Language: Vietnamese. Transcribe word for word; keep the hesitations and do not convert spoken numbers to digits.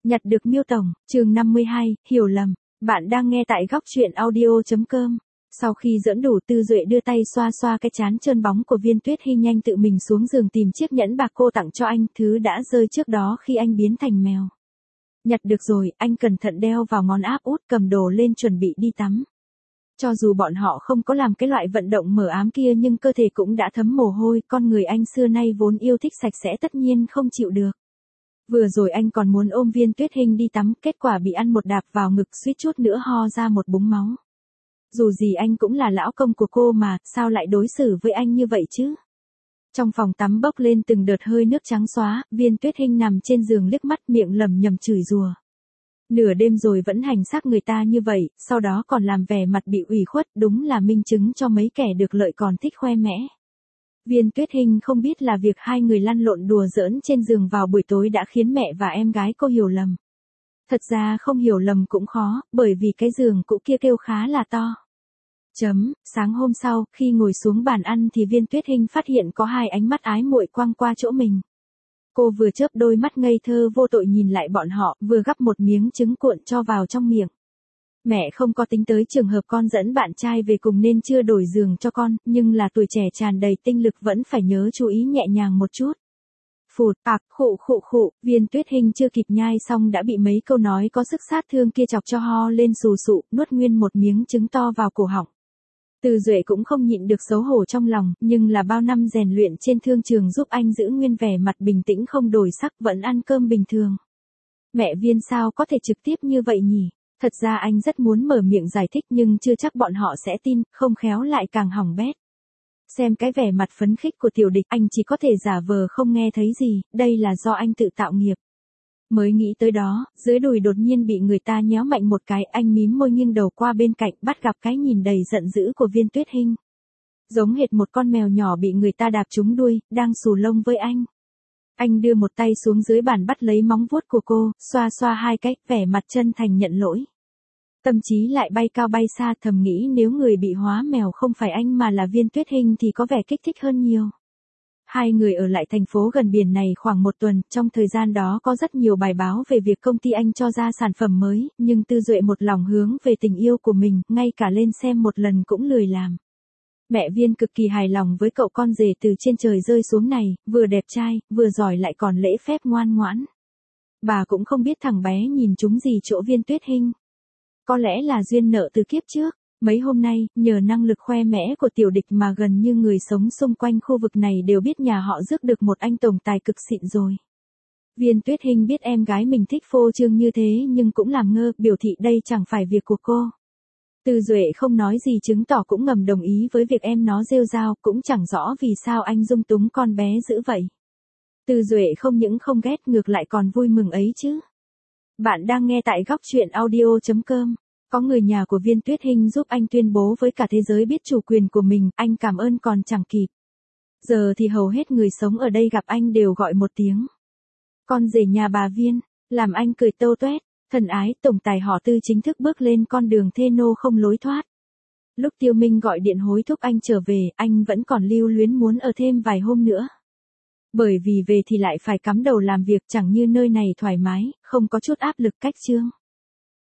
Nhặt được Miêu Tổng, chương năm mươi hai, hiểu lầm. Bạn đang nghe tại góc truyện audio.com. Sau khi giỡn đủ, Tư Duệ đưa tay xoa xoa cái trán trơn bóng của Viên Tuyết Hy, nhanh tự mình xuống giường tìm chiếc nhẫn bạc cô tặng cho anh, thứ đã rơi trước đó khi anh biến thành mèo. Nhặt được rồi, anh cẩn thận đeo vào ngón áp út, cầm đồ lên chuẩn bị đi tắm. Cho dù bọn họ không có làm cái loại vận động mở ám kia nhưng cơ thể cũng đã thấm mồ hôi, con người anh xưa nay vốn yêu thích sạch sẽ tất nhiên không chịu được. Vừa rồi anh còn muốn ôm Viên Tuyết Hinh đi tắm, kết quả bị ăn một đạp vào ngực, suýt chút nữa ho ra một búng máu. Dù gì anh cũng là lão công của cô mà, sao lại đối xử với anh như vậy chứ? Trong phòng tắm bốc lên từng đợt hơi nước trắng xóa, Viên Tuyết Hinh nằm trên giường liếc mắt miệng lẩm nhẩm chửi rủa. Nửa đêm rồi vẫn hành xác người ta như vậy, sau đó còn làm vẻ mặt bị ủy khuất, đúng là minh chứng cho mấy kẻ được lợi còn thích khoe mẽ. Viên Tuyết Hinh không biết là việc hai người lăn lộn đùa giỡn trên giường vào buổi tối đã khiến mẹ và em gái cô hiểu lầm. Thật ra không hiểu lầm cũng khó, bởi vì cái giường cũ kia kêu khá là to. Chấm, sáng hôm sau, khi ngồi xuống bàn ăn thì Viên Tuyết Hinh phát hiện có hai ánh mắt ái muội quăng qua chỗ mình. Cô vừa chớp đôi mắt ngây thơ vô tội nhìn lại bọn họ, vừa gắp một miếng trứng cuộn cho vào trong miệng. Mẹ không có tính tới trường hợp con dẫn bạn trai về cùng nên chưa đổi giường cho con, nhưng là tuổi trẻ tràn đầy tinh lực vẫn phải nhớ chú ý nhẹ nhàng một chút. Phụt, ạc, khụ khụ khụ, Viên Tuyết Hinh chưa kịp nhai xong đã bị mấy câu nói có sức sát thương kia chọc cho ho lên sù sụ, nuốt nguyên một miếng trứng to vào cổ họng. Từ Duệ cũng không nhịn được xấu hổ trong lòng, nhưng là bao năm rèn luyện trên thương trường giúp anh giữ nguyên vẻ mặt bình tĩnh không đổi sắc, vẫn ăn cơm bình thường. Mẹ Viên sao có thể trực tiếp như vậy nhỉ? Thật ra anh rất muốn mở miệng giải thích nhưng chưa chắc bọn họ sẽ tin, không khéo lại càng hỏng bét. Xem cái vẻ mặt phấn khích của Tiểu Địch, anh chỉ có thể giả vờ không nghe thấy gì, đây là do anh tự tạo nghiệp. Mới nghĩ tới đó, dưới đùi đột nhiên bị người ta nhéo mạnh một cái, anh mím môi nghiêng đầu qua bên cạnh, bắt gặp cái nhìn đầy giận dữ của Viên Tuyết Hinh. Giống hệt một con mèo nhỏ bị người ta đạp trúng đuôi, đang xù lông với anh. Anh đưa một tay xuống dưới bàn bắt lấy móng vuốt của cô, xoa xoa hai cái, vẻ mặt chân thành nhận lỗi. Tâm trí lại bay cao bay xa, thầm nghĩ nếu người bị hóa mèo không phải anh mà là Viên Tuyết Hinh thì có vẻ kích thích hơn nhiều. Hai người ở lại thành phố gần biển này khoảng một tuần, trong thời gian đó có rất nhiều bài báo về việc công ty anh cho ra sản phẩm mới, nhưng Tư Duệ một lòng hướng về tình yêu của mình, ngay cả lên xem một lần cũng lười làm. Mẹ Viên cực kỳ hài lòng với cậu con rể từ trên trời rơi xuống này, vừa đẹp trai, vừa giỏi lại còn lễ phép ngoan ngoãn. Bà cũng không biết thằng bé nhìn trúng gì chỗ Viên Tuyết Hinh. Có lẽ là duyên nợ từ kiếp trước. Mấy hôm nay, nhờ năng lực khoe mẽ của Tiểu Địch mà gần như người sống xung quanh khu vực này đều biết nhà họ rước được một anh tổng tài cực xịn rồi. Viên Tuyết Hinh biết em gái mình thích phô trương như thế nhưng cũng làm ngơ, biểu thị đây chẳng phải việc của cô. Từ Duệ không nói gì chứng tỏ cũng ngầm đồng ý với việc em nó rêu rao, cũng chẳng rõ vì sao anh dung túng con bé dữ vậy. Từ Duệ không những không ghét ngược lại còn vui mừng ấy chứ. Bạn đang nghe tại góc truyện audio.com. Có người nhà của Viên Tuyết Hinh giúp anh tuyên bố với cả thế giới biết chủ quyền của mình, anh cảm ơn còn chẳng kịp. Giờ thì hầu hết người sống ở đây gặp anh đều gọi một tiếng. Con rể nhà bà Viên, làm anh cười tâu tuét, thân ái, tổng tài họ Tư chính thức bước lên con đường thê nô không lối thoát. Lúc Tiêu Minh gọi điện hối thúc anh trở về, anh vẫn còn lưu luyến muốn ở thêm vài hôm nữa. Bởi vì về thì lại phải cắm đầu làm việc, chẳng như nơi này thoải mái, không có chút áp lực cách chương.